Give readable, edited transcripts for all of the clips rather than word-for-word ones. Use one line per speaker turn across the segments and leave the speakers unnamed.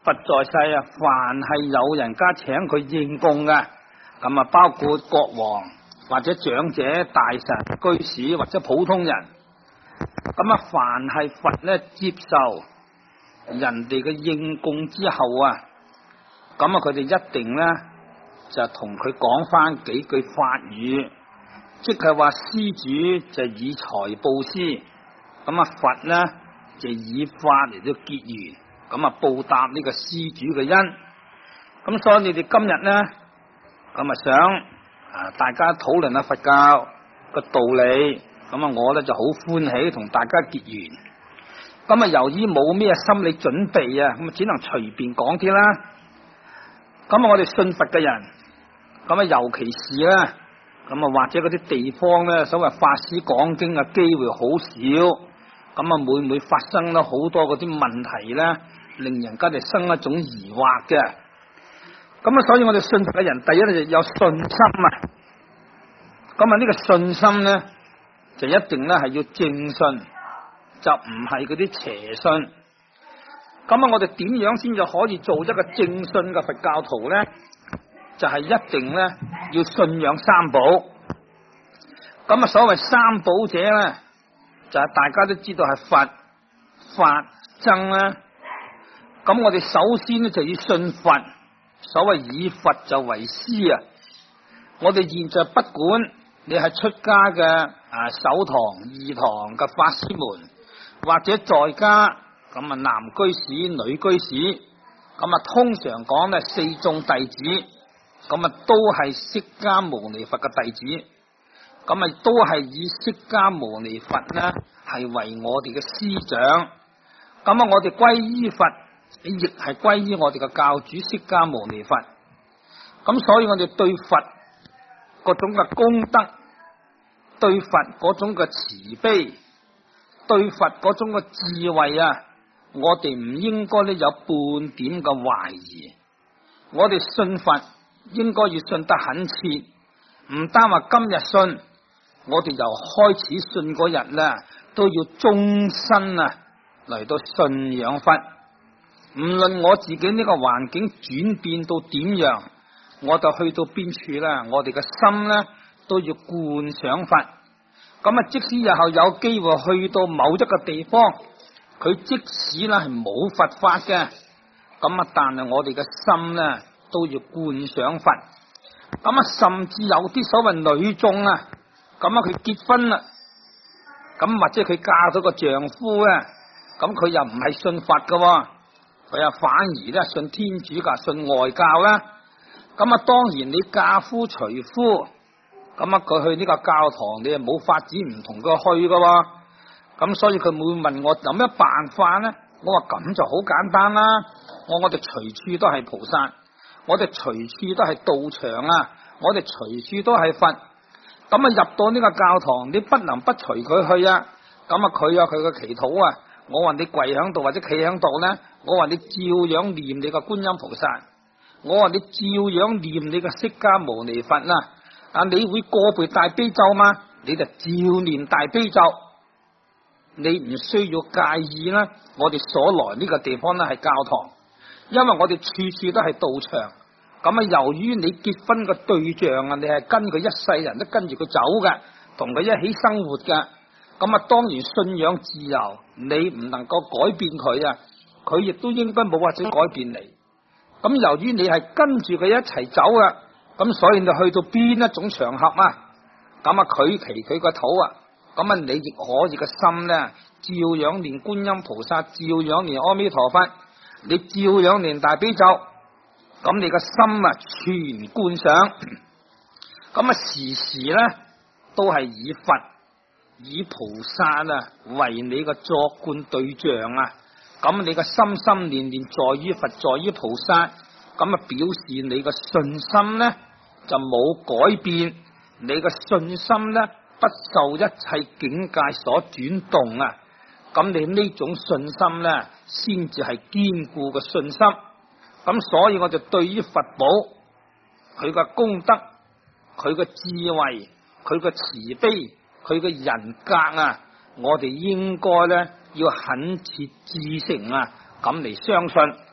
佛在世啊，凡係有人家請佢應供嘅，咁啊包括國王或者長者、大臣、居士或者普通人，咁啊凡係佛咧接受人哋嘅應供之後啊，咁啊佢哋一定咧就同佢講翻幾句法語，即係話施主就以財布施，咁啊佛咧就以法嚟到結緣，咁啊報答呢個施主嘅恩。咁所以你哋今日咧咁啊想大家討論下佛教個道理，咁啊我咧就好歡喜同大家結緣。咁啊由於冇咩心理準備啊，咁啊只能隨便講啲啦。咁啊我哋信佛嘅人，咁啊尤其是咧，咁啊或者嗰啲地方咧，所謂法師講經嘅機會好少，咁啊會唔會發生咗好多嗰啲問題咧，令人家哋生一種疑惑嘅。咁啊所以我哋信佛嘅人，第一咧就有信心啊。咁啊呢個信心咧就一定咧係要正信，就唔係嗰啲邪信。咁啊我哋點樣先至可以做一個正信嘅佛教徒咧？就係一定咧要信仰三寶。咁啊所謂三寶者咧，就係大家都知道係佛、法、僧啦。咁我哋首先咧就要信佛，所謂以佛就為師啊。我哋現在不管你係出家嘅首堂、二堂嘅法師們，或者在家咁啊男居士、女居士，咁啊通常講咧四眾弟子，咁啊都係釋迦牟尼佛嘅弟子，咁啊都係以釋迦牟尼佛呢係為我哋嘅師長。咁啊我哋歸依佛，亦係歸依我哋嘅教主釋迦牟尼佛。咁所以我哋對佛嗰種嘅功德，對佛嗰種嘅慈悲，對佛嗰種嘅智慧啊，我哋唔應該咧有半點嘅懷疑。我哋信佛應該要信得很切，唔單話今日信，我哋由開始信嗰日咧，都要終身啊嚟到信仰佛。唔論我自己呢個環境轉變到點樣，我就去到邊處啦，我哋嘅心咧都要觀想佛。咁啊，即使日後有機會去到某一個地方，佢即使咧係冇佛法嘅，咁啊，但係我哋嘅心咧都要觀想佛。咁啊，甚至有啲所謂女眾啊，咁啊佢結婚啦，咁或者佢嫁咗個丈夫咧，咁佢又唔係信佛嘅，佢又反而咧信天主教、信外教啦。咁啊，當然你嫁夫隨夫，咁啊佢去呢個教堂，你又冇法子唔同佢去嘅。咁所以佢會問我有咩辦法咧？我話咁就好簡單啦。我哋隨處都係菩薩，我哋隨處都係道場啊，我哋隨處都係佛。咁啊入到呢個教堂，你不能不隨佢去啊。咁啊佢有佢嘅祈禱啊。我話你跪喺度或者企喺度咧，我話你照樣念你個觀音菩薩，我話你照樣念你個釋迦牟尼佛啦。你會過背大悲咒嗎？你就照念大悲咒。你唔需要介意啦。我哋所來呢個地方咧係教堂，因為我哋處處都係道場。咁啊，由於你結婚嘅對象啊，你係跟佢一世人都跟住佢走嘅，同佢一起生活嘅。咁啊，當然信仰自由，你唔能夠改變佢啊，佢亦都應該冇或者改變你。咁由於你係跟住佢一齊走啊，咁所以你去到邊一種場合啊，咁啊佢祈佢個禱啊，咁啊你亦可以個心咧，照樣念觀音菩薩，照樣念阿彌陀佛，你照樣念大悲咒，咁你個心啊全觀想，咁啊時時咧都係以佛以菩薩啊為你個作觀對象啊，咁你個心心念念在於佛，在於菩薩，咁啊表示你個信心咧就冇改變，你個信心咧不受一切境界所轉動啊，咁你呢種信心咧先至係堅固嘅信心。咁所以我就對於佛寶佢嘅功德、佢嘅智慧、佢嘅慈悲、佢嘅人格啊，我哋應該咧要懇切至誠啊咁嚟相信。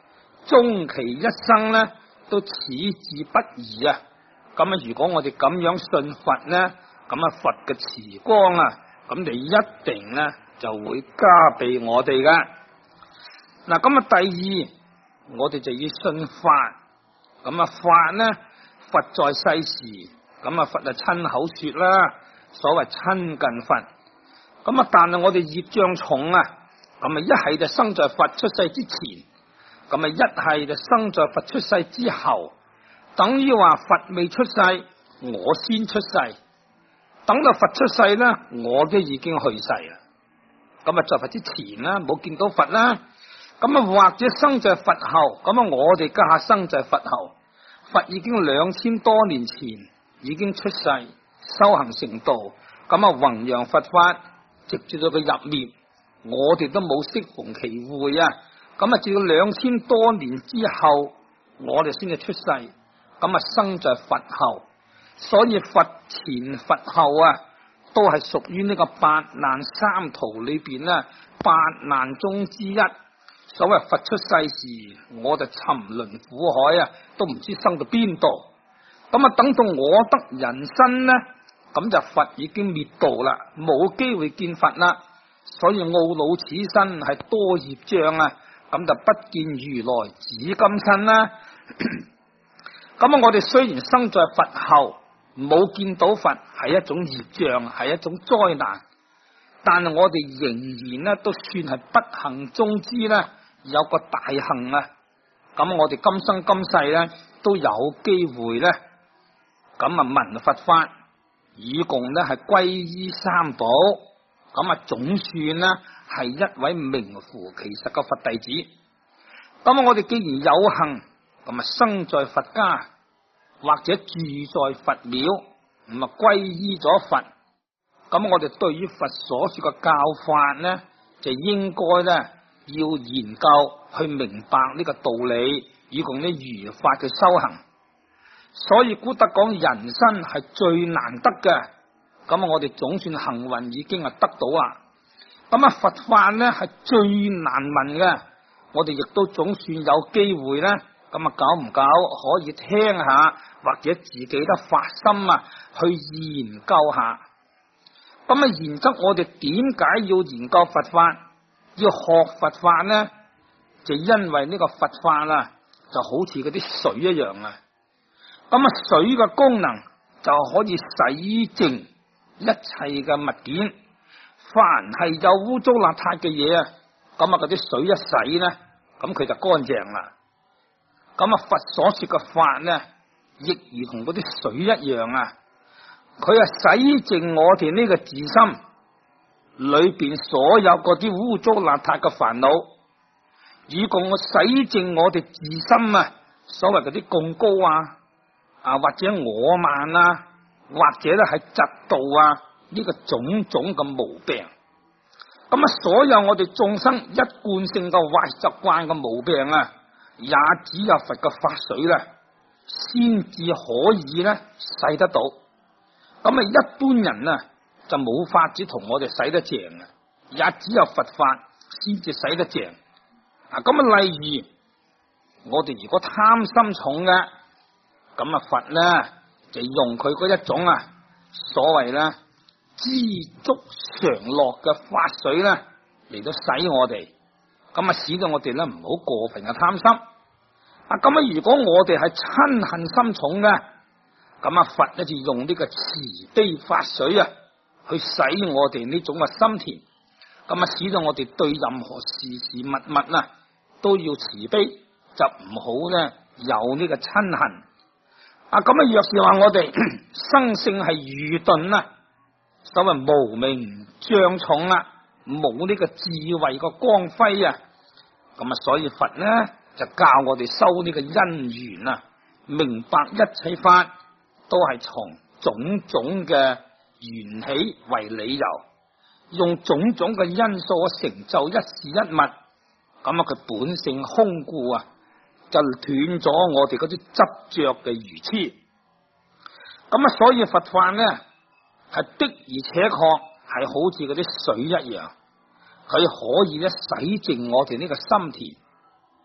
終其一生咧都矢志不移啊！咁啊，如果我哋咁樣信佛咧，咁啊佛嘅慈光啊，咁你一定咧就會加被我哋噶。嗱，咁啊第二，我哋就要信法。咁啊法咧，佛在世時，咁啊佛啊親口說啦，所謂親近佛。咁啊，但係我哋業障重啊，咁啊一係就生在佛出世之前，咁啊一係就生在佛出世之後，等於話佛未出世，我先出世，等到佛出世咧，我都已經去世啦。咁啊在佛之前啦，冇見到佛啦。咁啊或者生在佛後，咁啊我哋家下生在佛後，佛已經2000多年前已經出世，修行成道，咁啊弘揚佛法，直至到佢入滅，我哋都冇適逢其會啊！咁啊，直到2000多年之後，我哋先至出世，咁啊生在佛後，所以佛前佛後啊，都係屬於呢個八難三途裏邊咧，八難中之一。所謂佛出世時，我就沉淪苦海啊，都唔知生到邊度。咁啊，等到我得人身呢，咁就佛已經滅度啦，冇機會見佛啦。所以懊惱此身係多業障啊，咁就不見如來指今身啦。咁啊，我哋雖然生在佛後，冇見到佛，係一種業障，係一種災難。但係我哋仍然咧，都算係不幸中之咧，有個大幸啊！咁我哋今生今世咧，都有機會咧，咁啊聞佛法，以共咧係歸依三寶，咁啊總算咧係一位名副其實嘅佛弟子。咁我哋既然有幸，咁啊生在佛家，或者住在佛廟，咁啊歸依咗佛。咁我哋對於佛所說嘅教法呢，就應該呢要研究去明白呢個道理，以共呢如法嘅修行。所以古德講人生係最難得嘅，咁我哋總算幸運已經係得到啊。咁啊佛法呢係最難聞嘅，我哋亦都總算有機會呢，咁啊久唔久可以聽下，或者自己都發心啊去研究下。咁啊，然則我哋點解要研究佛法，要學佛法呢？就因為呢個佛法啊，就好似嗰啲水一樣啊。咁啊，水嘅功能就可以洗淨一切嘅物件，凡係有污糟邋遢嘅嘢啊，咁啊嗰啲水一洗呢，咁佢就乾淨啦。咁啊，佛所說嘅法呢，亦如同嗰啲水一樣啊。佢係洗淨我哋呢個自心裏邊所有嗰啲污糟邋遢嘅煩惱，以共我洗淨我哋自心啊，所謂嗰啲貢高啊或者我慢啊，或者咧係嫉妒啊，呢個種種嘅毛病。咁啊，所有我哋眾生一貫性嘅壞習慣嘅毛病啊，也只有佛嘅法水咧，先至可以咧洗得到。咁啊，一般人啊就冇法子同我哋洗得淨啊，也只有佛法先至洗得淨。啊，咁啊，例如我哋如果貪心重嘅，咁啊佛咧就用佢嗰一種啊所謂咧知足常樂嘅法水咧嚟到洗我哋，咁啊使到我哋咧唔好過分嘅貪心。啊，咁啊如果我哋係嗔恨心重嘅，咁啊佛咧就用呢個慈悲法水啊去洗我哋呢種嘅心田，咁啊使到我哋對任何事事物物啊都要慈悲，就唔好咧有呢個嗔恨。啊，咁啊若是話我哋生性係愚鈍啊，所謂無明障重啊，冇呢個智慧個光輝啊，咁啊所以佛呢就教我哋修呢個因緣啊，明白一切法都係從種種嘅緣起為理由，用種種嘅因素成就一事一物，咁啊佢本性空故啊，就斷咗我哋嗰啲執着嘅愚癡。咁啊所以佛法呢係的而且確係好似嗰啲水一樣，佢可以咧洗淨我哋呢個心田。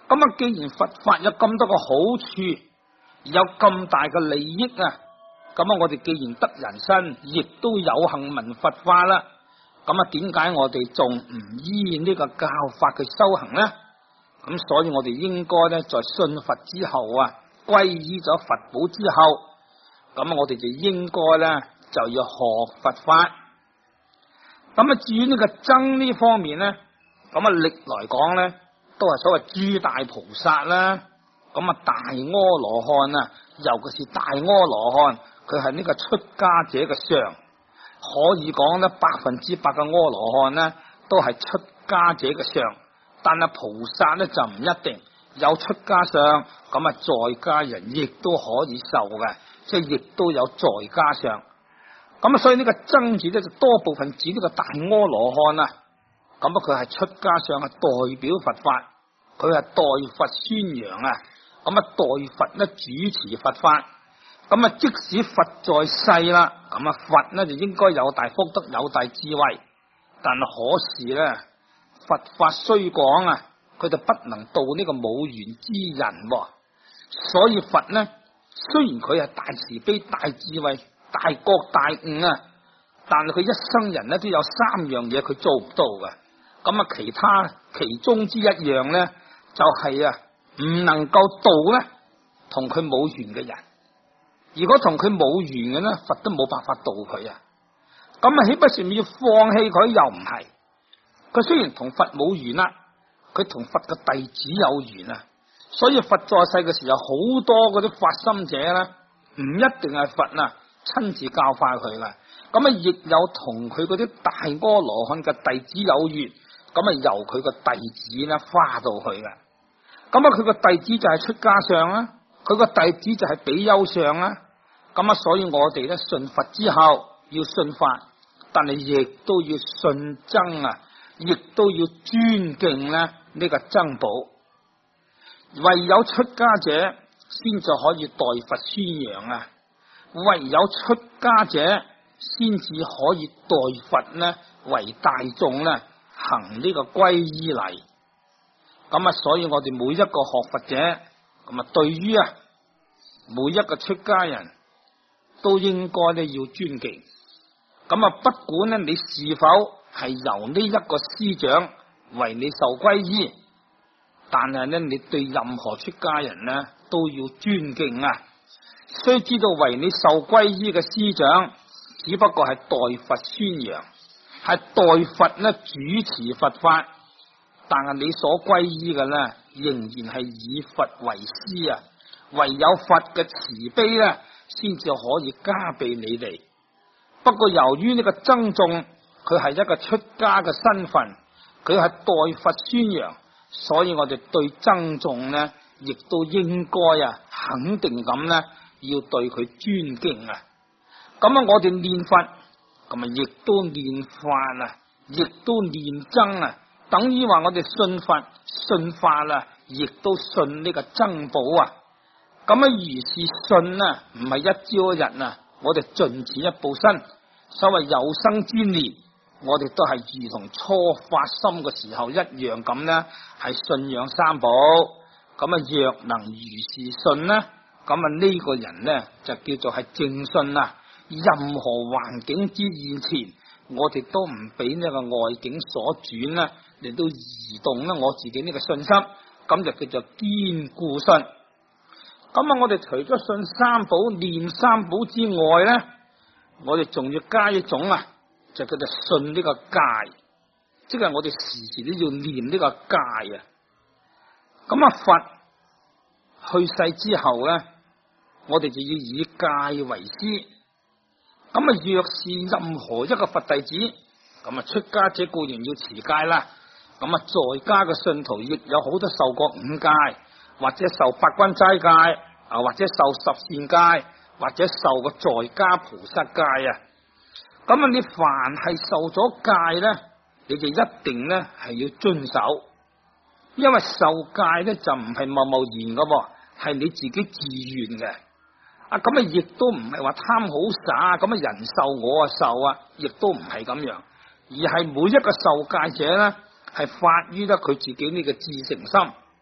咁啊，既然佛法有咁多個好處，有咁大嘅利益啊，咁啊，我哋既然得人身，亦都有幸聞佛法啦。咁啊，點解我哋仲唔依呢個教法嘅修行呢？咁所以我哋應該咧，在信佛之後啊，皈依咗佛寶之後，咁我哋就應該咧就要學佛法。咁啊，至於呢個僧呢方面咧，咁啊，歷來講咧都係所謂諸大菩薩啦。咁啊，大阿羅漢啊，尤其是大阿羅漢，佢係呢個出家者嘅相，可以講咧100%嘅阿羅漢咧都係出家者嘅相。但係菩薩咧就唔一定有出家相，咁啊在家人亦都可以受嘅，即係亦都有在家相。咁啊，所以呢個僧字咧就多部分指呢個大阿羅漢啊。咁啊，佢係出家相，係代表佛法，佢係代佛宣揚啊。咁啊，代佛咧主持佛法。咁啊，即使佛在世啦，咁啊佛咧就應該有大福德，有大智慧。但係可是咧，佛法雖廣啊，佢就不能度呢個冇緣之人。所以佛咧，雖然佢係大慈悲、大智慧、大覺大悟啊，但係佢一生人咧都有3樣嘢佢做唔到嘅。咁啊，其中之一樣咧，就係唔能夠度咧同佢冇緣嘅人。如果同佢冇緣嘅咧，佛都冇辦法度佢啊。咁啊，豈不是要放棄佢？又唔係。佢雖然同佛冇緣啦，佢同佛嘅弟子有緣啊。所以佛在世嘅時候，好多嗰啲發心者咧，唔一定係佛啊親自教化佢啦。咁啊，亦有同佢嗰啲大阿羅漢嘅弟子有緣，咁啊由佢個弟子咧化到去嘅。咁啊，佢個弟子就係出家相啦，佢個弟子就係比丘相啦。咁啊，所以我哋咧信佛之後要信法，但係亦都要信僧啊，亦都要尊敬咧呢個僧寶。唯有出家者先至可以代佛宣揚啊，唯有出家者先至可以代佛咧為大眾咧行呢個皈依禮。咁啊，所以我哋每一個學佛者，咁啊，對於每一個出家人都應該咧要尊敬。咁啊，不管咧你是否係由呢一個師長為你受皈依，但係咧你對任何出家人咧都要尊敬啊。雖知道為你受皈依嘅師長只不過係代佛宣揚，係代佛咧主持佛法，但係你所皈依嘅咧仍然係以佛為師啊。唯有佛嘅慈悲咧先至可以加俾你哋。不過由於呢個僧眾佢係一個出家嘅身份，佢係代佛宣揚，所以我哋對僧眾咧亦都應該肯定咁咧要對佢尊敬啊。咁啊，我哋念佛咁啊，亦都念法啊，亦都念僧啊，等於話我哋信佛信法啦，亦都信呢個僧寶啊。咁啊，如是信啊，唔係一朝一日啊，我哋盡此一報身。所謂有生之年，我哋都係如同初發心嘅時候一樣咁咧，係信仰三寶。咁啊，若能如是信咧，咁啊呢個人咧就叫做係正信啊。任何環境之現前，我哋都唔俾呢個外境所轉啦，嚟到移動咧我自己呢個信心，咁就叫做堅固信。咁啊，我哋除咗信三寶、念三寶之外咧，我哋仲要加一種就叫做信呢個戒，即係我哋時時都要念呢個戒啊。咁啊，佛去世之後咧，我哋就要以戒為師。咁啊，若是任何一個佛弟子，咁啊出家者固然要持戒啦。咁啊，在家嘅信徒亦有好多受過5戒，或者受八關齋戒啊，或者受十善戒，或者受個在家菩薩戒啊。咁啊，你凡係受咗戒咧，你就一定咧係要遵守，因為受戒咧就唔係貿貿然噶，係你自己自願嘅。咁啊，亦都唔係話貪好耍，咁啊人受我受啊，亦都唔係咁樣，而係每一個受戒者咧係發於得佢自己呢個至誠心，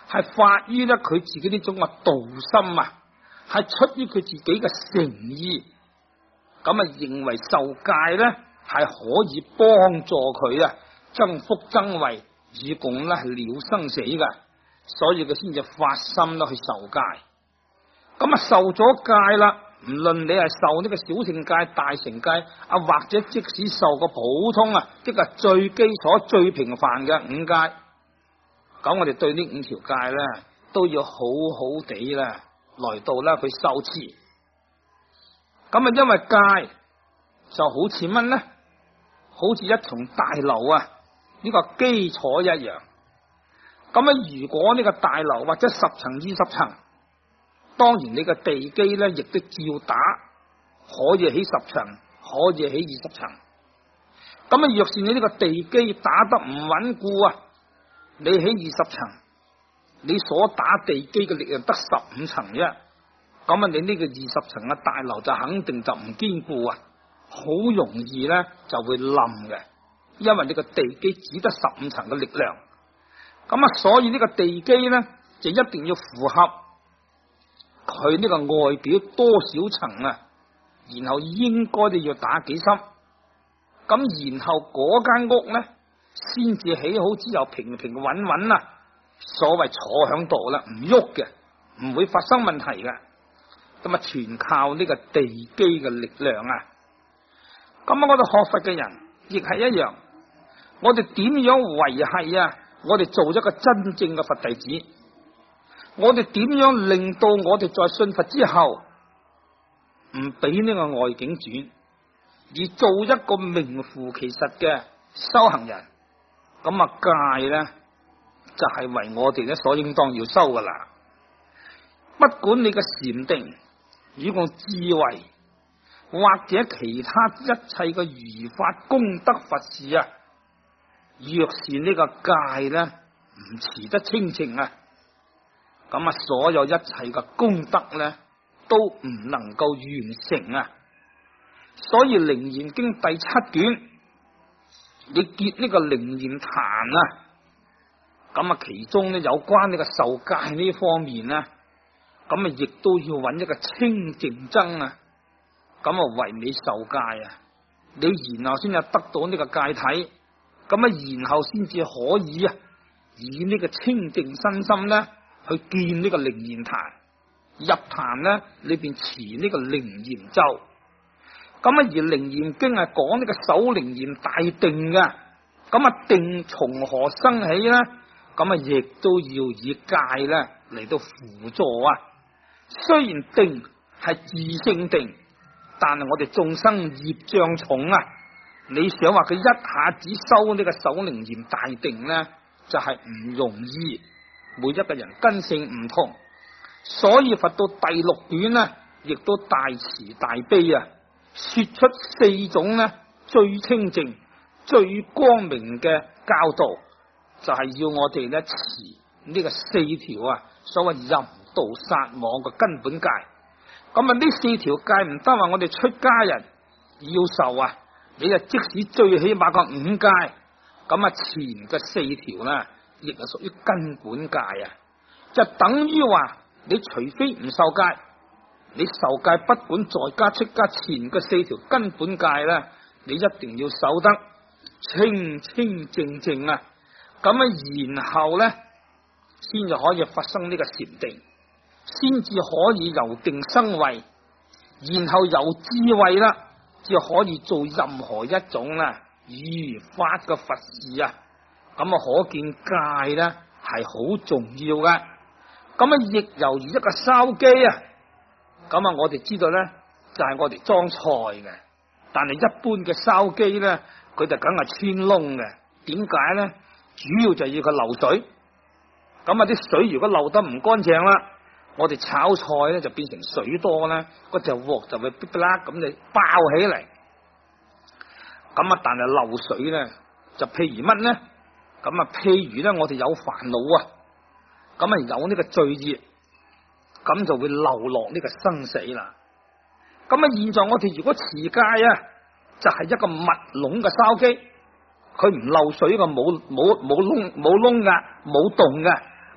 係發於咧佢自己呢種嘅道心啊，係出於佢自己嘅誠意，咁啊認為受戒咧係可以幫助佢啊增福增慧，以共咧係了生死嘅，所以佢先至發心啦去受戒。咁啊受咗戒啦，唔論你係受呢個小乘戒、大乘戒啊，或者即使受個普通啊，即係最基礎、最平凡嘅五戒，咁我哋對呢五條戒咧都要好好地咧來到咧去修持。咁啊因為戒就好似乜咧？好似一層大樓啊，呢個基礎一樣。咁啊如果呢個大樓或者10層、20層，當然你個地基咧亦都照打，可以起10層，可以起20層。咁啊若是你呢個地基打得唔穩固啊，你起20層，你所打地基嘅力量得15層啫，咁啊你呢個20層嘅大樓就肯定就唔堅固啊，好容易咧就會冧嘅，因為你個地基只得15層嘅力量。咁啊所以呢個地基咧就一定要符合佢呢個外表多少層啊，然後應該都要打幾深，咁然後嗰間屋咧先至起好之後平平穩穩啊，所謂坐響度啦，唔喐嘅，唔會發生問題嘅。咁啊全靠呢個地基嘅力量啊。咁啊我哋學佛嘅人亦係一樣，我哋點樣維繫啊我哋做一個真正嘅佛弟子，我哋點樣令到我哋在信佛之後唔俾呢個外境轉，而做一個名副其實嘅修行人。咁啊戒咧就係為我哋咧所應當要修噶啦。不管你嘅禪定與個智慧或者其他一切嘅如法功德佛事啊，若是呢個戒咧唔持得清淨啊，咁啊所有一切嘅功德咧都唔能夠完成啊。所以《楞嚴經》第7卷，你結呢個楞嚴壇啊，咁啊其中咧有關呢個受戒呢方面咧，咁啊亦都要揾一個清淨僧啊，咁啊為你受戒啊，你然後先至得到呢個戒體，咁啊然後先至可以啊以呢個清淨身心咧去見呢個楞嚴壇，入壇咧裏邊持呢個楞嚴咒。咁啊而楞嚴經係講呢個首楞嚴大定嘅，咁啊定從何生起咧？咁啊亦都要以戒咧嚟到輔助啊。雖然定係自性定，但係我哋眾生業障重啊，你想話佢一下子修呢個首楞嚴大定咧，就係唔容易。每一個人根性唔同，所以佛到第6卷呢，亦都大慈大悲啊，說出4種呢最清淨、最光明嘅教導，就係要我哋咧持呢個4條啊，所謂淫盜殺妄嘅根本戒。咁啊呢4條戒唔得話我哋出家人要受啊，你啊即使最起碼個5戒，咁啊前嘅4條呢，亦係屬於根本戒啊，就等於話你除非唔受戒，你受戒不管在家出家前嘅4條根本戒咧，你一定要守得清清淨淨啊，咁啊然後咧先至可以發生呢個禪定，先至可以由定生慧，然後有智慧啦，至可以做任何一種啦如法嘅佛事啊。咁啊可見戒咧係好重要嘅。咁啊亦猶如一個筲箕啊，咁啊我哋知道咧就係我哋裝菜嘅，但係一般嘅筲箕咧佢就梗係穿窿嘅。點解咧？主要就要佢漏水。咁啊啲水如果漏得唔乾淨啦，我哋炒菜咧就變成水多啦，嗰隻鑊就會噼啪啦咁就爆起嚟。咁啊但係漏水咧就譬如乜咧？咁啊譬如咧我哋有煩惱啊，咁啊有呢個罪業，咁就會流落呢個生死啦。咁啊現在我哋如果持戒啊，就係一個密籠嘅筲箕，佢唔漏水嘅，冇窿噶，冇洞噶，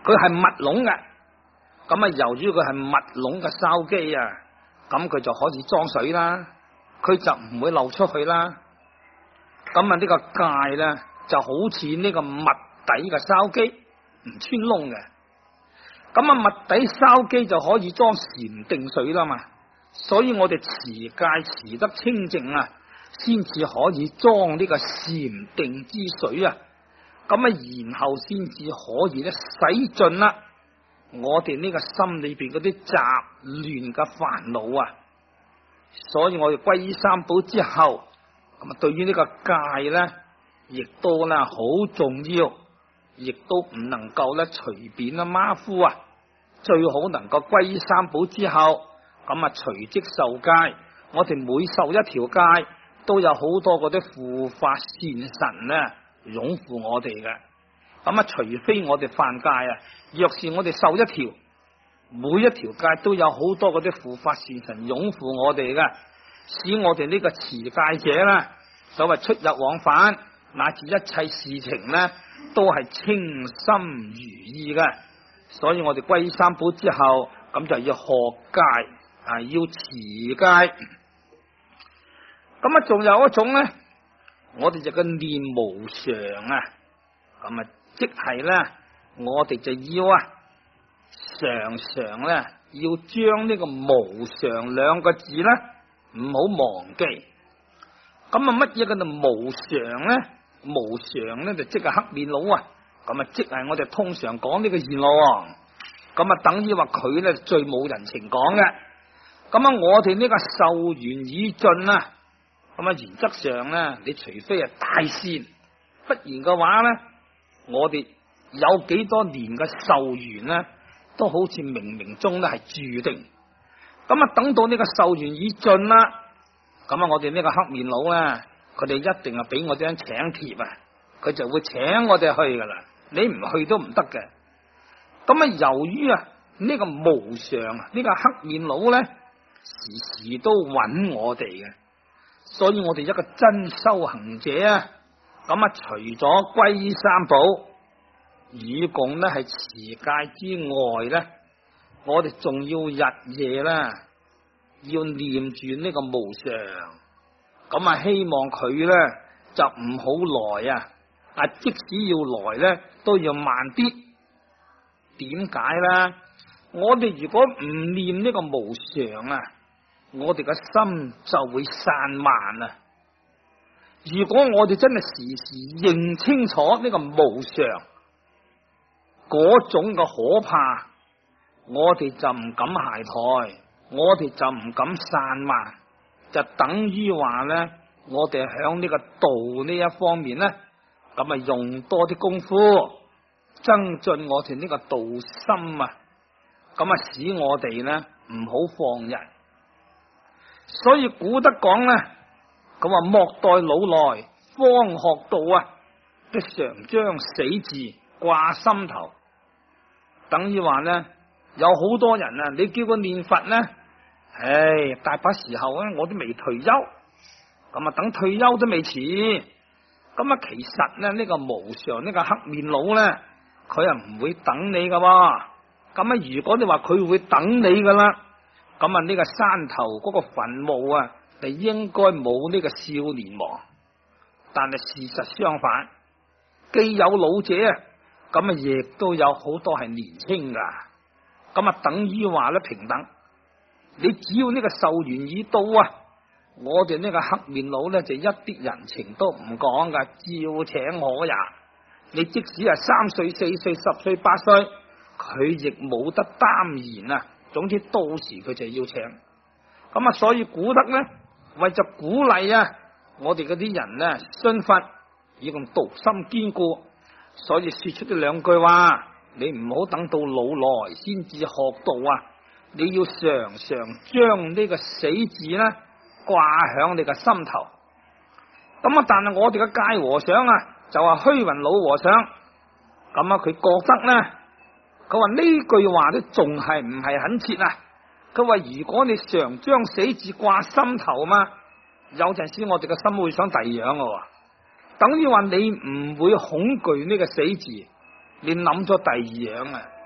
佢係密籠嘅，咁啊由於佢係密籠嘅筲箕啊，咁佢就可以裝水啦，佢就唔會漏出去啦。咁啊呢個戒咧就好似呢個密底嘅筲箕，唔穿窿嘅。咁啊密底筲箕就可以裝禪定水啦嘛，所以我哋持戒持得清淨啊，先至可以裝呢個禪定之水啊。咁啊然後先至可以咧洗盡啦我哋呢個心裏邊嗰啲雜亂嘅煩惱啊。所以我哋皈依三寶之後，咁啊對於呢個戒咧，亦都咧好重要，亦都唔能夠咧隨便啊馬虎啊，最好能夠皈依三寶之後，咁啊隨即受戒。我哋每受一條戒，都有好多嗰啲護法善神咧擁護我哋嘅。咁啊，除非我哋犯戒啊，若是我哋受一條，每一條戒都有好多嗰啲護法善神擁護我哋嘅，使我哋呢個持戒者啦，所謂出入往返乃至一切事情呢，都係清心如意嘅。所以我哋皈依三寶之後，咁就要學戒啊，要持戒。咁啊，仲有一種咧，我哋就叫念無常啊。咁啊，即係咧，我哋就要啊，常常咧要將呢個無常兩個字咧唔好忘記。咁啊，乜嘢叫做無常咧？無常咧就即係黑面佬啊。咁啊，即係我哋通常講呢個閻羅王。咁啊，等於話佢咧最冇人情講嘅。咁啊，我哋呢個壽元已盡啊。咁啊，原則上咧，你除非係大善，不然嘅話咧，我哋有幾多年嘅壽元咧，都好似冥冥中咧係注定。咁啊，等到呢個壽元已盡啦，咁啊，我哋呢個黑面佬咧，佢哋一定係俾我張請帖啊，佢就會請我哋去噶啦，你唔去都唔得嘅。咁啊，由於啊呢個無常啊，呢個黑面佬咧，時時都揾我哋嘅。所以我哋一個真修行者啊，咁啊除咗皈依三寶，以共咧係持戒之外咧，我哋仲要日夜啦，要念住呢個無常，咁啊希望佢咧就唔好來啊，即使要來咧都要慢啲。點解咧？我哋如果唔念呢個無常啊，我哋嘅心就會散漫啊！如果我哋真係時時認清楚呢個無常嗰種嘅可怕，我哋就唔敢懈怠，我哋就唔敢散漫，就等於話咧，我哋響呢個道呢一方面咧，咁啊用多啲功夫，增進我哋呢個道心啊，咁啊使我哋咧唔好放逸。所以古德講咧，咁話莫待老來方學道啊，即常將死字掛心頭。等於話咧，有好多人啊，你叫佢念佛咧，大把時候咧，我都未退休，咁啊等退休都未遲。咁啊，其實咧呢個無常呢個黑面佬咧，佢又唔會等你噶。咁啊，如果你話佢會等你噶啦，咁啊呢個山頭嗰個墳墓啊，就應該冇呢個少年王。但係事實相反，既有老者啊，咁啊亦都有好多係年輕噶。咁啊等於話咧平等，你只要呢個壽元已到啊，我哋呢個黑面佬咧就一啲人情都唔講噶，照請我也。你即使係3歲、4歲、10歲、8歲，佢亦冇得擔言啊。總之到時佢就要請。咁啊，所以古德咧為咗鼓勵啊，我哋嗰啲人咧信佛，以共道心堅固，所以說出呢兩句話：你唔好等到老來先至學道啊！你要常常將呢個死字咧掛響你嘅心頭。咁啊，但係我哋嘅戒和尚啊，就話虛雲老和尚，咁啊佢覺得咧，佢話呢句話都仲係唔係很切啊？佢話如果你常將死字掛心頭嘛，有陣時我哋嘅心會想第二樣嘅，等於話你唔會恐懼呢個死字，你諗咗第二樣啊。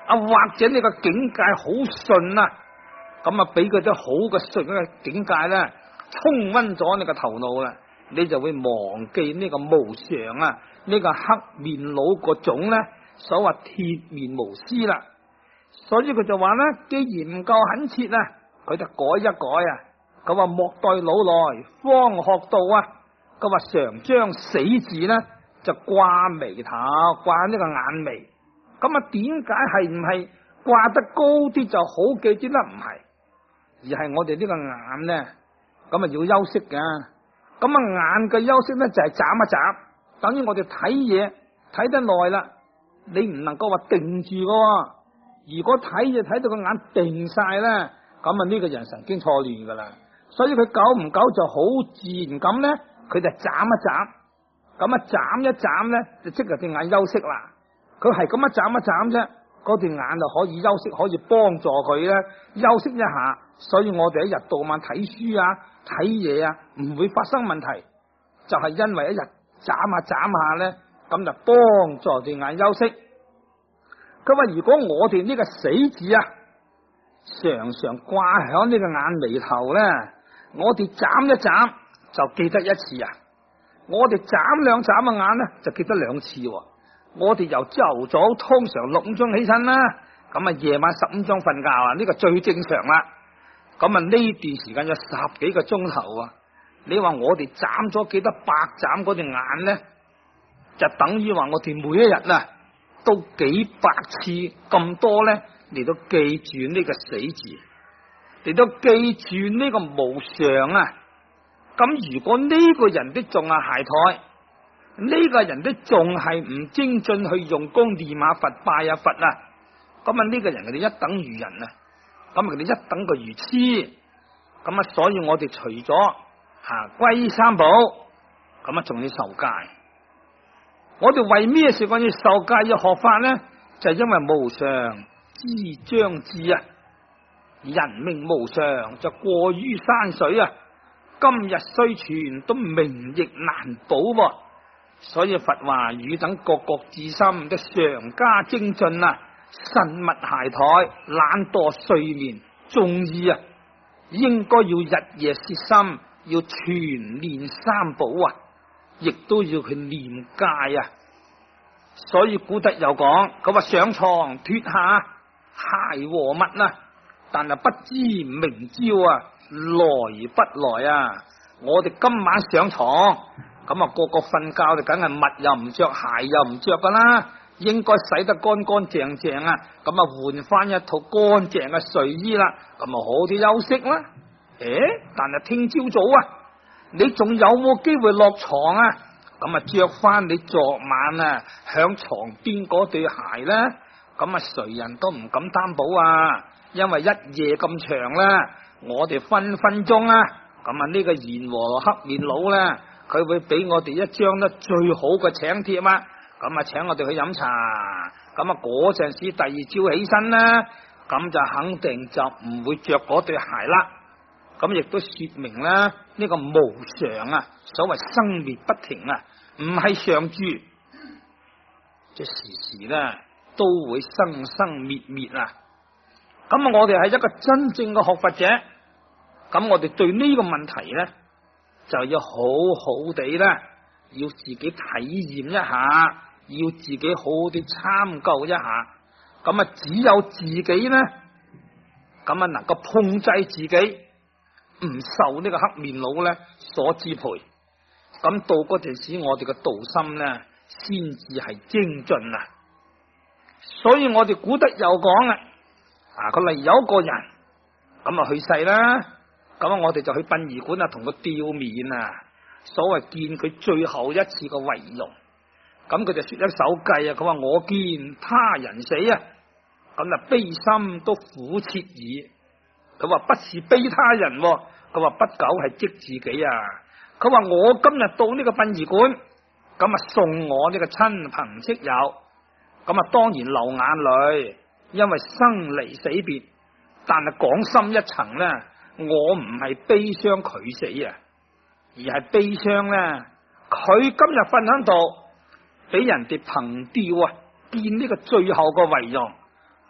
或者你個境界好順啊，咁啊俾嗰啲好嘅順嘅境界咧沖溫咗你個頭腦啦，你就會忘記呢個無常啊，呢個黑面佬個種咧，所謂鐵面無私啦。所以佢就話咧，既然唔夠懇切啊，佢就改一改啊。佢話莫待老來方學道啊。佢話常將死字咧就掛眉頭，掛呢個眼眉。咁啊，點解係唔係掛得高啲就好記啲咧？唔係，而係我哋呢個眼咧，咁啊要休息噶。咁啊眼嘅休息咧就係眨一眨，等於我哋睇嘢睇得耐啦，你唔能夠話定住噶。如果睇嘢睇到個眼定晒咧，咁啊呢個人神經錯亂噶啦。所以佢久唔久就好自然咁咧，佢就眨一眨，咁啊眨一眨咧就即係隻眼休息啦。佢係咁樣眨一眨啫，嗰對眼就可以休息，可以幫助佢咧休息一下。所以我哋一日到晚睇書啊睇嘢啊唔會發生問題，就係因為一日眨下眨下咧，咁就幫助對眼休息。佢話如果我哋呢個死字啊常常掛響呢個眼眉頭咧，我哋眨一眨就記得一次啊，我哋眨兩眨嘅眼咧就記得兩次。我哋由朝頭早通常6點鐘起身啦，咁啊夜晚15點鐘瞓覺啊，呢個最正常啦。咁啊呢段時間有10幾個鐘頭啊，你話我哋眨咗幾多百眨嗰隻眼咧，就等於話我哋每一日啊都幾百次咁多咧嚟到記住呢個死字，嚟到記住呢個無常啊。咁如果呢個人都仲係懈怠，呢個人都仲係唔精進去用功念下佛拜下佛啊，咁啊呢個人佢哋一等於人啊，咁佢哋一等個愚痴。咁啊所以我哋除咗皈三寶，咁啊仲要受戒。我哋為咩事講要受戒要學法咧？就係因為無常之將至啊，人命無常就過於山水啊，今日雖存都名亦難保喎。所以佛話汝等各自心的常加精進啊，慎勿懈怠懶惰睡眠縱意啊，應該要日夜攝心，要全練三寶啊，亦都要去念戒啊。所以古德有講，佢話上床脫下鞋和襪啊，但係不知明朝啊來不來啊。我哋今晚上床咁啊，個個瞓覺就梗係襪又唔着，鞋又唔着噶啦，應該洗得乾乾淨淨啊，咁啊換翻一套乾淨嘅睡衣啦，咁啊好啲休息啦。但係聽朝早啊，你仲有冇機會落床啊？咁啊着翻你昨晚啊響床邊嗰對鞋咧，咁啊誰人都唔敢擔保啊，因為一夜咁長啦，我哋分分鐘啊，咁啊呢個賢和黑面佬咧，佢會俾我哋一張得最好嘅請帖啊，咁啊請我哋去飲茶，咁啊嗰陣時第二朝起身啦，咁就肯定就唔會着嗰對鞋啦。咁亦都說明啦，呢個無常啊，所謂生滅不停啊，唔係常住，即時時咧都會生生滅滅啊。咁啊，我哋係一個真正嘅學佛者，咁我哋對呢個問題咧，就要好好地咧，要自己體驗一下，要自己好好地參究一下。咁啊，只有自己咧，咁啊能夠控制自己。唔受呢個黑面佬咧所支配，咁到嗰陣時，我哋嘅道心咧先至係精進啊！所以我哋古德有講啊，佢例如有一個人咁啊去世啦，咁啊我哋就去殯儀館啊同佢吊面啊，所謂見佢最後一次嘅遺容，咁佢就說一首偈啊，佢話我見他人死啊，咁啊悲心都苦切耳。佢話不是悲他人，佢話不久係激自己啊！佢話我今日到呢個殯儀館，咁啊送我呢個親朋戚友，咁啊當然流眼淚，因為生離死別。但係講深一層咧，我唔係悲傷佢死啊，而係悲傷咧，佢今日瞓喺度，俾人哋憑吊啊，見呢個最後個遺容。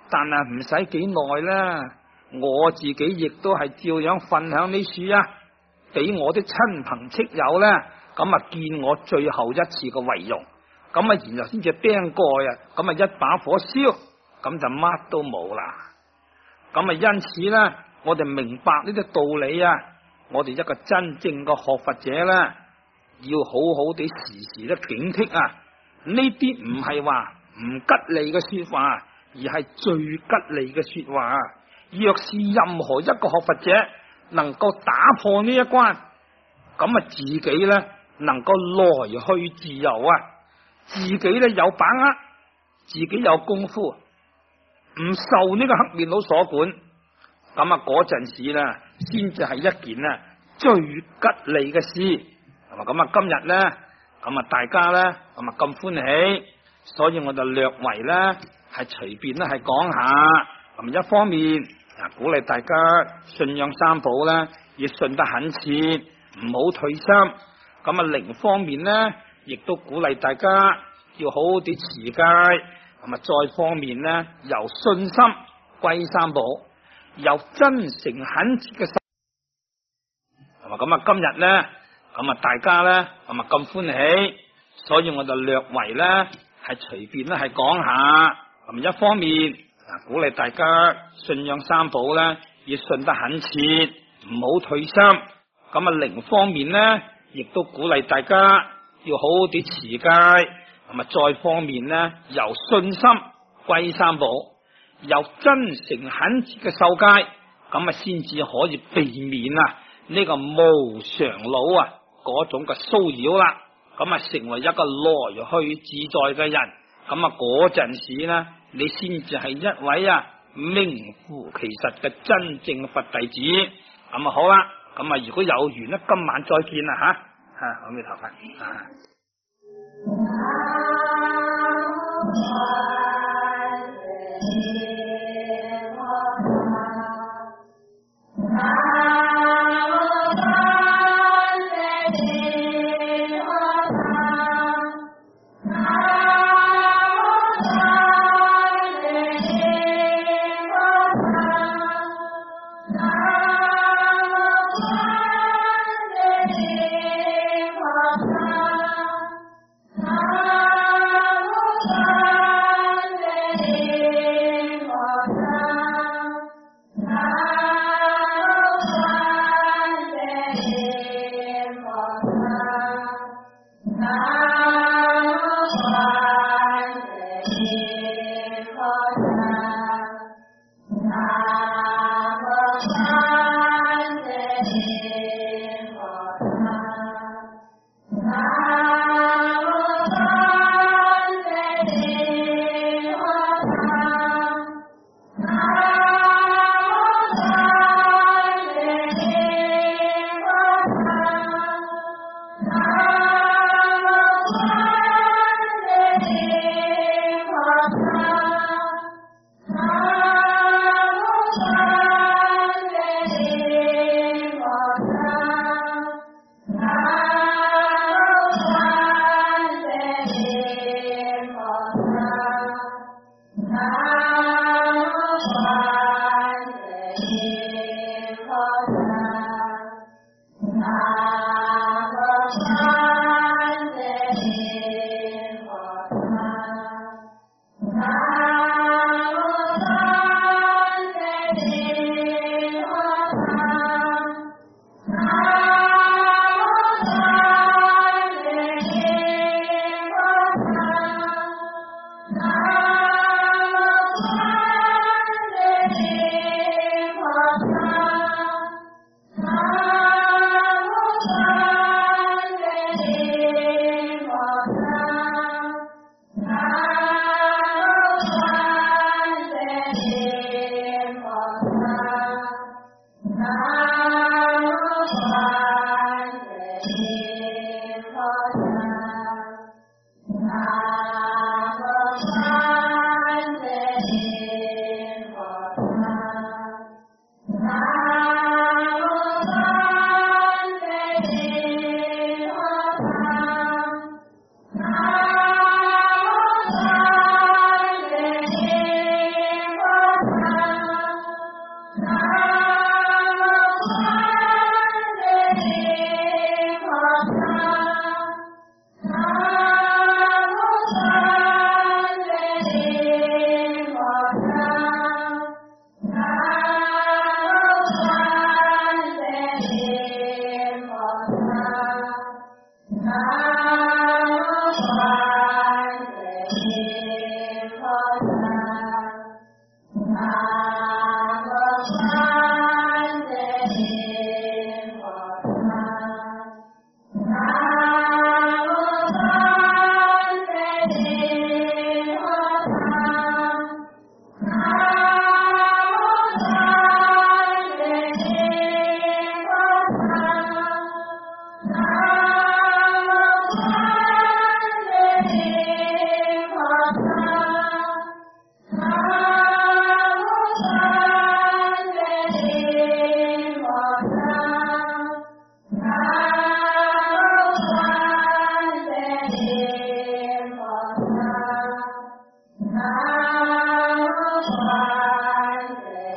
但係唔使幾耐啦，我自己亦都係照樣分享呢書啊，俾我啲親朋戚友咧，咁啊見我最後一次嘅遺容，咁啊然後先至釘蓋啊，咁啊一把火燒，咁就乜都冇啦。咁啊因此咧，我哋明白呢啲道理啊，我哋一個真正嘅學佛者咧，要好好地時時都警惕啊！呢啲唔係話唔吉利嘅說話，而係最吉利嘅說話。若是任何一個學佛者能夠打破呢一關，咁啊自己咧能夠來去自由啊，自己咧有把握，自己有功夫，唔受呢個黑面佬所管，咁啊嗰陣時咧，先至係一件咧最吉利嘅事。咁啊今日咧，咁啊大家咧，咁啊咁歡喜，所以我就略為咧係隨便咧係講下。咁一方面鼓勵大家信仰三寶咧，要信得懇切，唔好退心。咁啊另一方面咧，亦都鼓勵大家要好好地持戒。咁啊再方面咧，由信心歸三寶，由真誠懇切嘅心。咁啊今日咧，咁啊大家咧，咁啊咁歡喜，所以我就略為咧係隨便咧係講下。咁一方面鼓勵大家信仰三寶咧，要信得懇切，唔好退心。咁啊另一方面咧，亦都鼓勵大家要好好地持戒。咁啊再方面咧，由信心歸三寶，由真誠懇切嘅受戒，咁啊先至可以避免啊呢個無常佬啊嗰種嘅騷擾啦。咁啊成為一個來去自在嘅人，咁啊嗰陣時咧，你先至係一位啊名副其實嘅真正佛弟子。咁啊好啦，咁啊如果有緣咧，今晚再見啦吓，阿彌陀佛啊。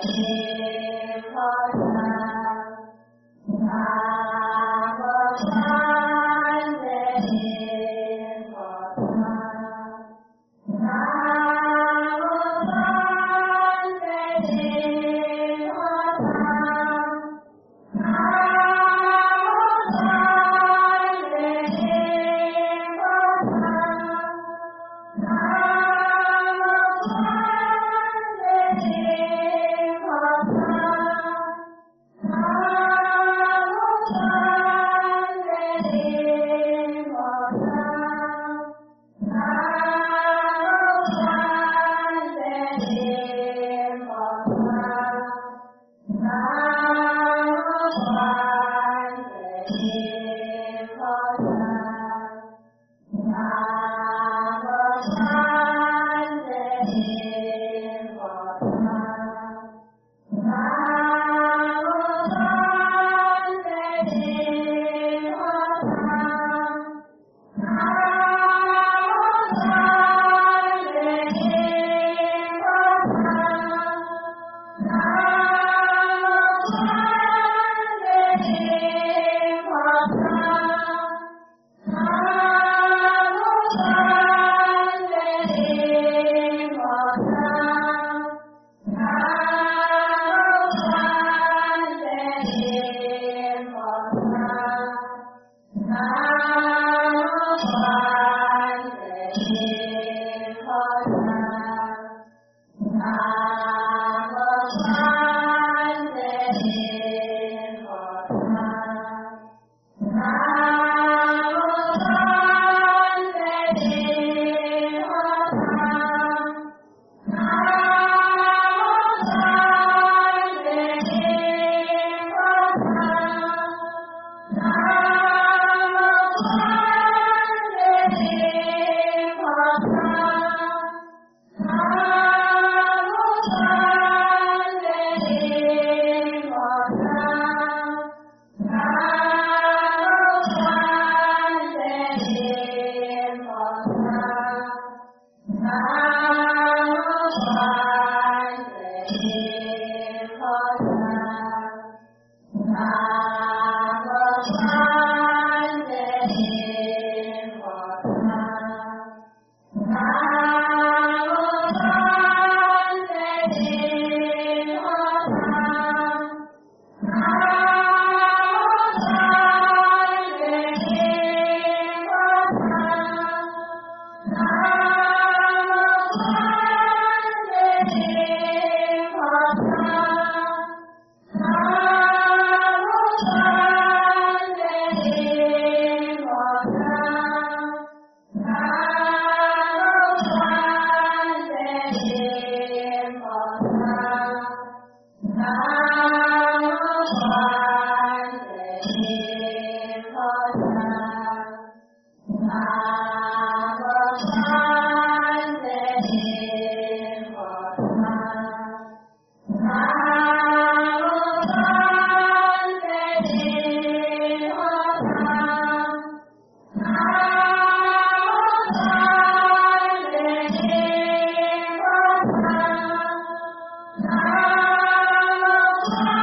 Namo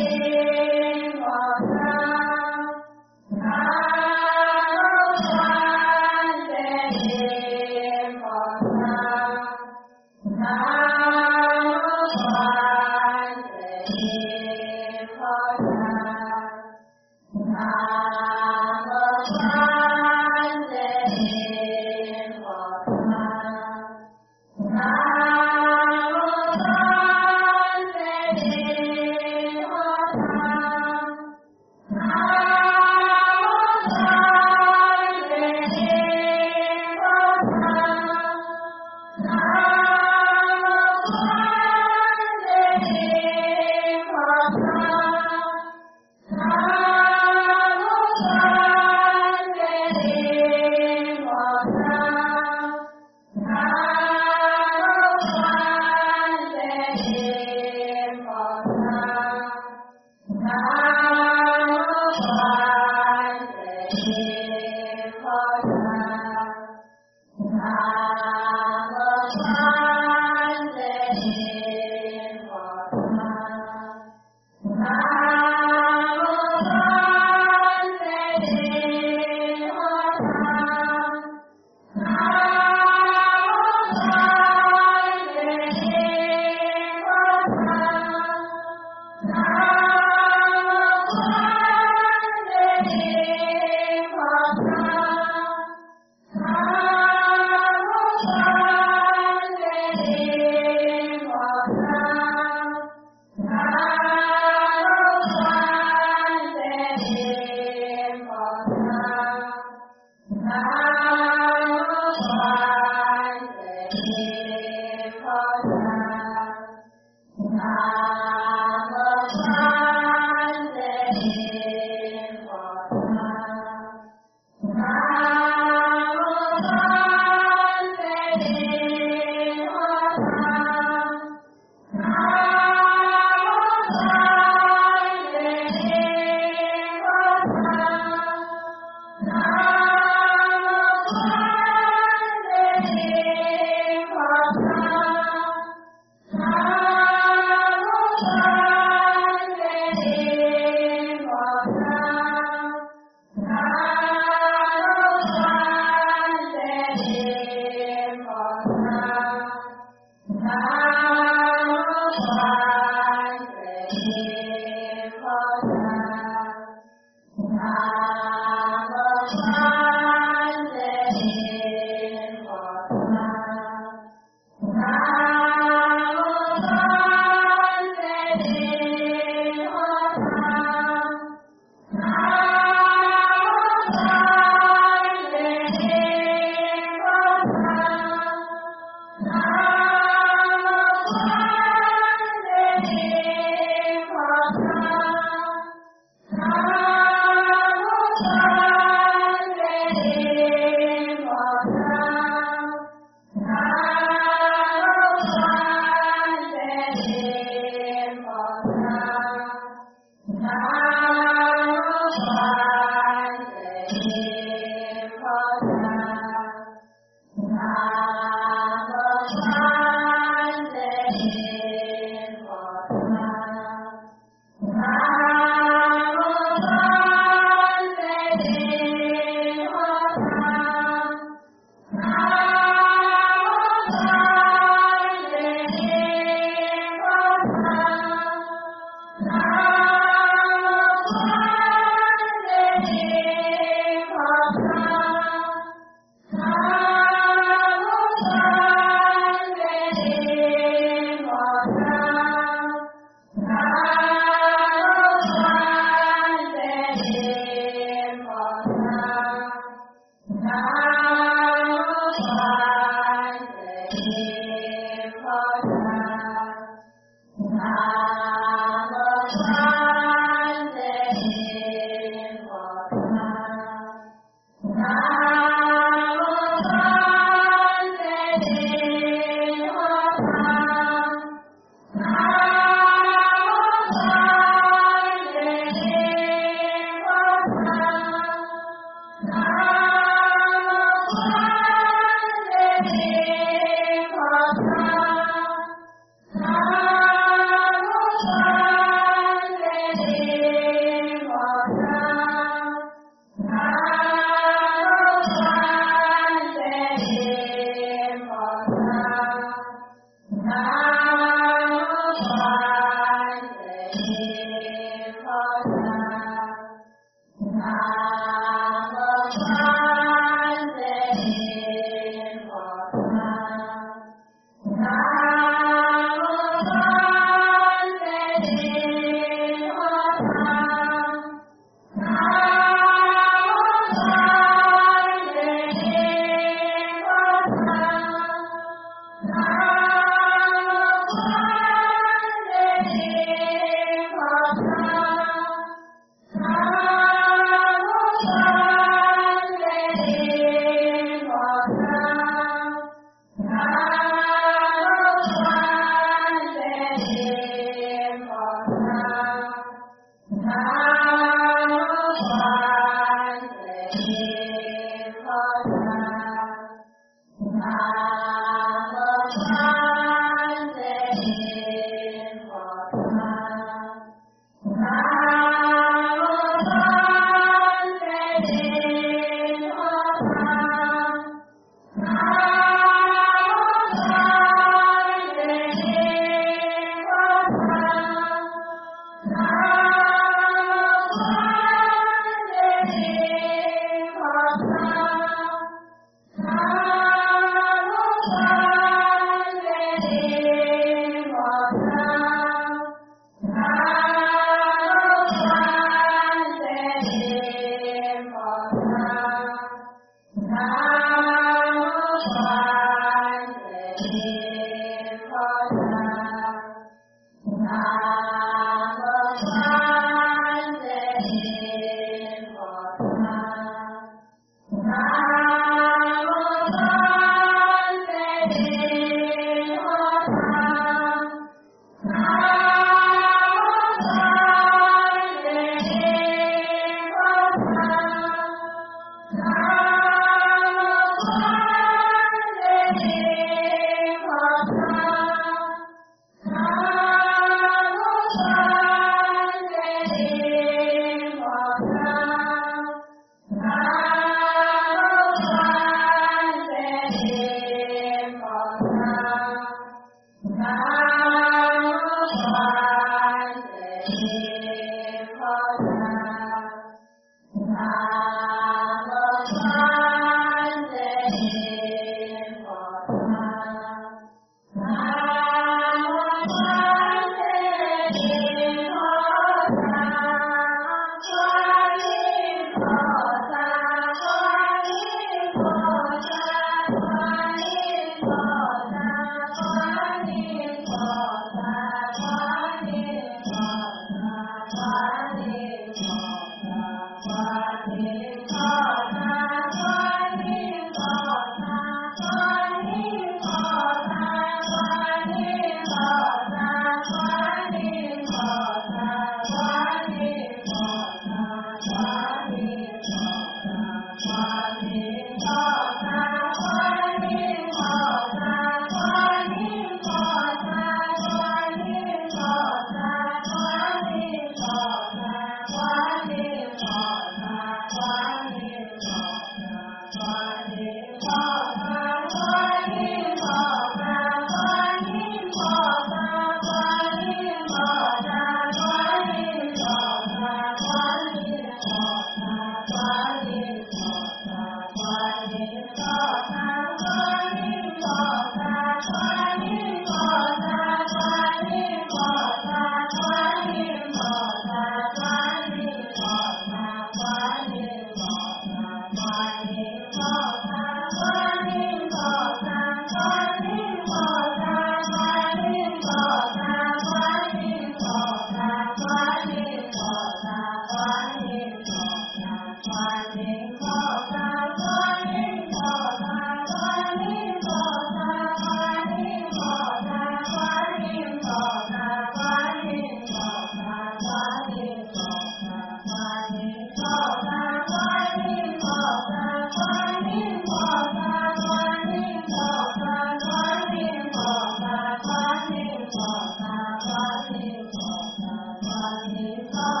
Hare